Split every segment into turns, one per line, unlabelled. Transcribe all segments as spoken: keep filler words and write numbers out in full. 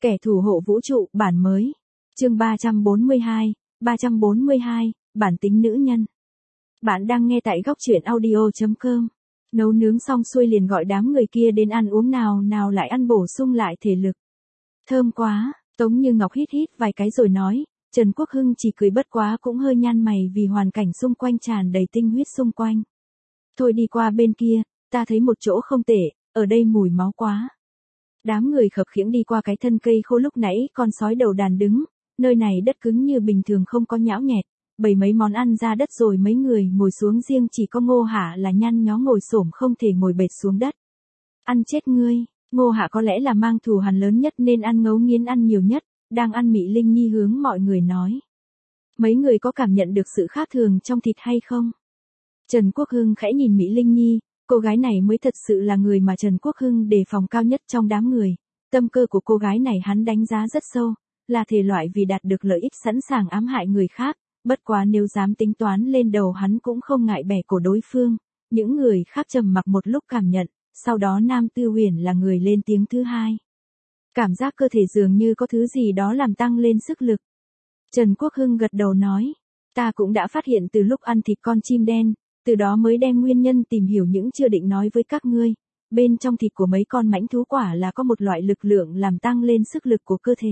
Kẻ thủ hộ vũ trụ, bản mới. Chương ba trăm bốn mươi hai, ba trăm bốn mươi hai, bản tính nữ nhân. Bạn đang nghe tại góc truyện audio chấm com. Nấu nướng xong xuôi liền gọi đám người kia đến ăn uống nào nào lại ăn bổ sung lại thể lực. Thơm quá, Tống Như Ngọc hít hít vài cái rồi nói, Trần Quốc Hưng chỉ cười bất quá cũng hơi nhăn mày vì hoàn cảnh xung quanh tràn đầy tinh huyết xung quanh. Thôi đi qua bên kia, ta thấy một chỗ không tệ, ở đây mùi máu quá. Đám người khập khiễng đi qua cái thân cây khô lúc nãy con sói đầu đàn đứng, nơi này đất cứng như bình thường không có nhão nhẹt, bày mấy món ăn ra đất rồi mấy người ngồi xuống riêng chỉ có Ngô Hạ là nhăn nhó ngồi xổm không thể ngồi bệt xuống đất. Ăn chết ngươi, Ngô Hạ có lẽ là mang thù hằn lớn nhất nên ăn ngấu nghiến ăn nhiều nhất, đang ăn Mị Linh Nhi hướng mọi người nói. Mấy người có cảm nhận được sự khác thường trong thịt hay không? Trần Quốc Hưng khẽ nhìn Mị Linh Nhi. Cô gái này mới thật sự là người mà Trần Quốc Hưng đề phòng cao nhất trong đám người. Tâm cơ của cô gái này hắn đánh giá rất sâu, là thể loại vì đạt được lợi ích sẵn sàng ám hại người khác, bất quá nếu dám tính toán lên đầu hắn cũng không ngại bẻ cổ đối phương. Những người khác trầm mặc một lúc cảm nhận, sau đó Nam Tư Huyền là người lên tiếng thứ hai. Cảm giác cơ thể dường như có thứ gì đó làm tăng lên sức lực. Trần Quốc Hưng gật đầu nói, ta cũng đã phát hiện từ lúc ăn thịt con chim đen. Từ đó mới đem nguyên nhân tìm hiểu những chưa định nói với các ngươi. Bên trong thịt của mấy con mãnh thú quả là có một loại lực lượng làm tăng lên sức lực của cơ thể.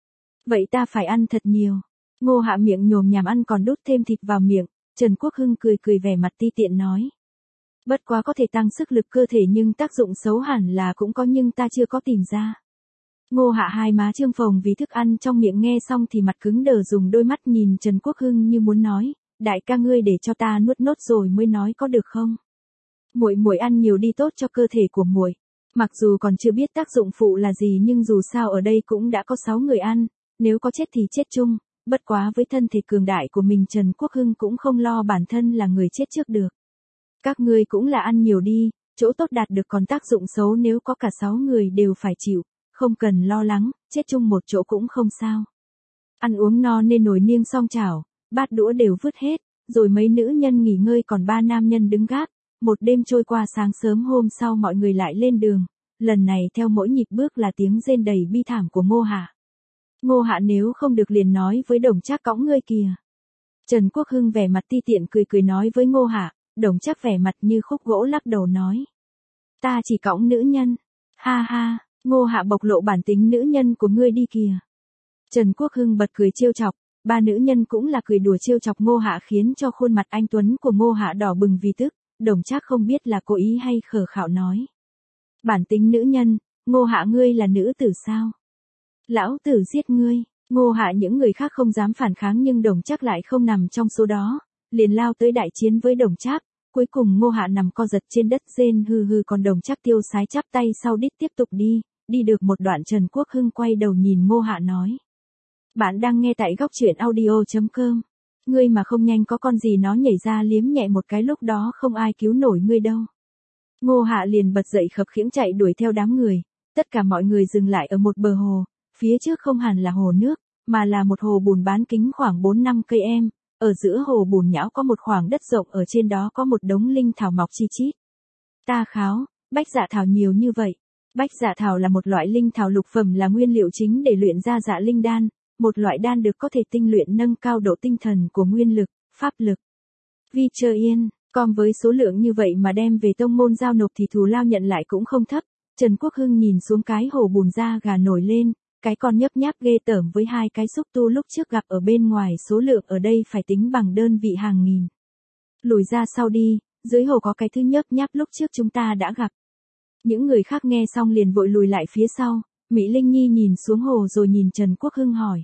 Vậy ta phải ăn thật nhiều. Ngô Hạ miệng nhồm nhàm ăn còn đút thêm thịt vào miệng. Trần Quốc Hưng cười cười vẻ mặt ti tiện nói. Bất quá có thể tăng sức lực cơ thể nhưng tác dụng xấu hẳn là cũng có nhưng ta chưa có tìm ra. Ngô Hạ hai má trương phồng vì thức ăn trong miệng nghe xong thì mặt cứng đờ dùng đôi mắt nhìn Trần Quốc Hưng như muốn nói. Đại ca ngươi để cho ta nuốt nốt rồi mới nói có được không? Muội muội ăn nhiều đi tốt cho cơ thể của muội. Mặc dù còn chưa biết tác dụng phụ là gì nhưng dù sao ở đây cũng đã có sáu người ăn, nếu có chết thì chết chung, bất quá với thân thể cường đại của mình Trần Quốc Hưng cũng không lo bản thân là người chết trước được. Các ngươi cũng là ăn nhiều đi, chỗ tốt đạt được còn tác dụng xấu nếu có cả sáu người đều phải chịu, không cần lo lắng, chết chung một chỗ cũng không sao. Ăn uống no nên nồi niêng xong chảo. Bát đũa đều vứt hết, rồi mấy nữ nhân nghỉ ngơi còn ba nam nhân đứng gác. Một đêm trôi qua sáng sớm hôm sau mọi người lại lên đường. Lần này theo mỗi nhịp bước là tiếng rên đầy bi thảm của Ngô Hạ. Ngô Hạ nếu không được liền nói với Đồng Trác cõng ngươi kìa. Trần Quốc Hưng vẻ mặt ti tiện cười cười nói với Ngô Hạ, Đồng Trác vẻ mặt như khúc gỗ lắc đầu nói. Ta chỉ cõng nữ nhân. Ha ha, Ngô Hạ bộc lộ bản tính nữ nhân của ngươi đi kìa. Trần Quốc Hưng bật cười trêu chọc. Ba nữ nhân cũng là cười đùa trêu chọc Ngô Hạ khiến cho khuôn mặt anh tuấn của Ngô Hạ đỏ bừng vì tức, Đồng Trác không biết là cố ý hay khờ khạo nói. Bản tính nữ nhân, Ngô Hạ ngươi là nữ tử sao? Lão tử giết ngươi, Ngô Hạ những người khác không dám phản kháng nhưng Đồng Trác lại không nằm trong số đó, liền lao tới đại chiến với Đồng Trác, cuối cùng Ngô Hạ nằm co giật trên đất rên hừ hừ còn Đồng Trác tiêu sái chắp tay sau đít tiếp tục đi, đi được một đoạn Trần Quốc Hưng quay đầu nhìn Ngô Hạ nói. Bạn đang nghe tại góc truyện audio chấm com. Ngươi mà không nhanh có con gì nó nhảy ra liếm nhẹ một cái lúc đó không ai cứu nổi ngươi đâu. Ngô Hạ liền bật dậy khập khiễng chạy đuổi theo đám người. Tất cả mọi người dừng lại ở một bờ hồ. Phía trước không hẳn là hồ nước, mà là một hồ bùn bán kính khoảng bốn năm cây em. Ở giữa hồ bùn nhão có một khoảng đất rộng ở trên đó có một đống linh thảo mọc chi chít. Ta kháo, bách dạ thảo nhiều như vậy. Bách dạ thảo là một loại linh thảo lục phẩm là nguyên liệu chính để luyện ra dạ linh đan. Một loại đan được có thể tinh luyện nâng cao độ tinh thần của nguyên lực, pháp lực. Vi chờ yên, còn với số lượng như vậy mà đem về tông môn giao nộp thì thù lao nhận lại cũng không thấp. Trần Quốc Hưng nhìn xuống cái hồ bùn da gà nổi lên, cái con nhấp nháp ghê tởm với hai cái xúc tu lúc trước gặp ở bên ngoài số lượng ở đây phải tính bằng đơn vị hàng nghìn. Lùi ra sau đi, dưới hồ có cái thứ nhấp nháp lúc trước chúng ta đã gặp. Những người khác nghe xong liền vội lùi lại phía sau. Mị Linh Nhi nhìn xuống hồ rồi nhìn Trần Quốc Hưng hỏi.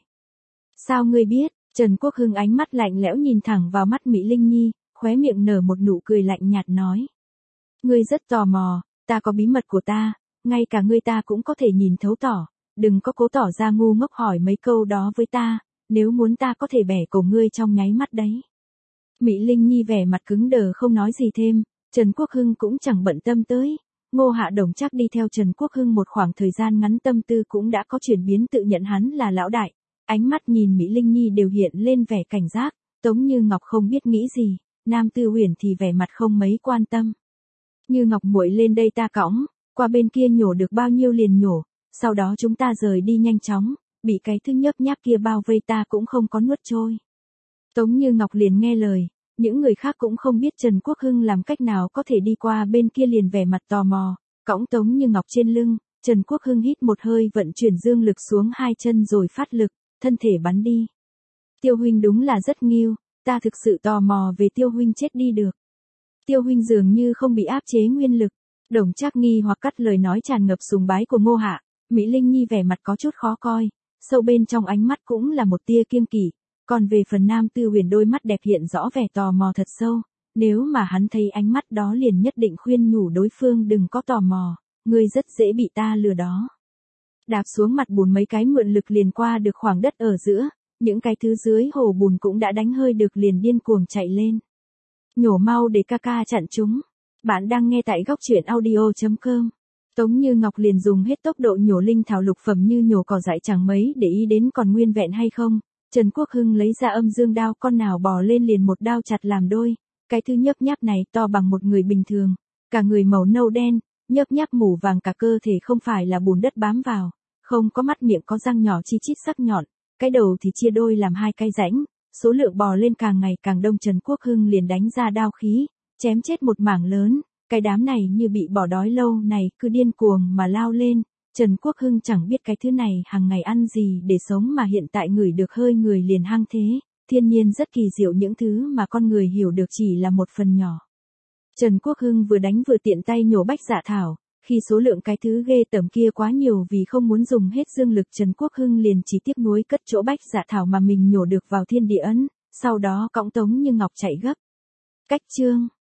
Sao ngươi biết? Trần Quốc Hưng ánh mắt lạnh lẽo nhìn thẳng vào mắt Mị Linh Nhi, khóe miệng nở một nụ cười lạnh nhạt nói. Ngươi rất tò mò, ta có bí mật của ta, ngay cả ngươi ta cũng có thể nhìn thấu tỏ, đừng có cố tỏ ra ngu ngốc hỏi mấy câu đó với ta, nếu muốn ta có thể bẻ cổ ngươi trong nháy mắt đấy. Mị Linh Nhi vẻ mặt cứng đờ không nói gì thêm, Trần Quốc Hưng cũng chẳng bận tâm tới. Ngô Hạ Đồng Trác đi theo Trần Quốc Hưng một khoảng thời gian ngắn tâm tư cũng đã có chuyển biến tự nhận hắn là lão đại. Ánh mắt nhìn Mị Linh Nhi đều hiện lên vẻ cảnh giác, Tống Như Ngọc không biết nghĩ gì, Nam Tư Huyền thì vẻ mặt không mấy quan tâm. Như Ngọc muội lên đây ta cõng, qua bên kia nhổ được bao nhiêu liền nhổ, Sau đó chúng ta rời đi nhanh chóng, bị cái thứ nhớp nháp kia bao vây ta cũng không có nuốt trôi. Tống Như Ngọc liền nghe lời, những người khác cũng không biết Trần Quốc Hưng làm cách nào có thể đi qua bên kia liền vẻ mặt tò mò, cõng Tống Như Ngọc trên lưng, Trần Quốc Hưng hít một hơi vận chuyển dương lực xuống hai chân rồi phát lực, thân thể bắn đi. Tiêu huynh đúng là rất nghiêu, ta thực sự tò mò về Tiêu huynh chết đi được. Tiêu huynh dường như không bị áp chế nguyên lực. Đồng Trác nghi hoặc cắt lời nói tràn ngập sùng bái của Ngô Hạ, Mỹ Linh Nhi vẻ mặt có chút khó coi, sâu bên trong ánh mắt cũng là một tia kiêng kỵ, còn về phần Nam Tư Huyền đôi mắt đẹp hiện rõ vẻ tò mò thật sâu, nếu mà hắn thấy ánh mắt đó liền nhất định khuyên nhủ đối phương đừng có tò mò, ngươi rất dễ bị ta lừa đó. Đạp xuống mặt bùn mấy cái mượn lực liền qua được khoảng đất ở giữa, những cái thứ dưới hồ bùn cũng đã đánh hơi được liền điên cuồng chạy lên. Nhổ mau để ca ca chặn chúng. Bạn đang nghe tại góc truyện audio chấm com. Tống Như Ngọc liền dùng hết tốc độ nhổ linh thảo lục phẩm như nhổ cỏ dại chẳng mấy để ý đến còn nguyên vẹn hay không. Trần Quốc Hưng lấy ra âm dương đao, con nào bò lên liền một đao chặt làm đôi. Cái thứ nhấp nháp này to bằng một người bình thường, cả người màu nâu đen, nhấp nháp mủ vàng, cả cơ thể không phải là bùn đất bám vào, không có mắt miệng có răng nhỏ chi chít sắc nhọn, cái đầu thì chia đôi làm hai cái rãnh, số lượng bò lên càng ngày càng đông. Trần Quốc Hưng liền đánh ra đao khí, chém chết một mảng lớn, cái đám này như bị bỏ đói lâu này cứ điên cuồng mà lao lên. Trần Quốc Hưng chẳng biết cái thứ này hàng ngày ăn gì để sống mà hiện tại ngửi được hơi người liền hăng thế, thiên nhiên rất kỳ diệu, những thứ mà con người hiểu được chỉ là một phần nhỏ. Trần Quốc Hưng vừa đánh vừa tiện tay nhổ bách dạ thảo, khi số lượng cái thứ ghê tởm kia quá nhiều vì không muốn dùng hết dương lực, Trần Quốc Hưng liền chỉ tiếc nuối cất chỗ bách dạ thảo mà mình nhổ được vào thiên địa ấn, sau đó cõng Tống Như Ngọc chạy gấp. Cách chương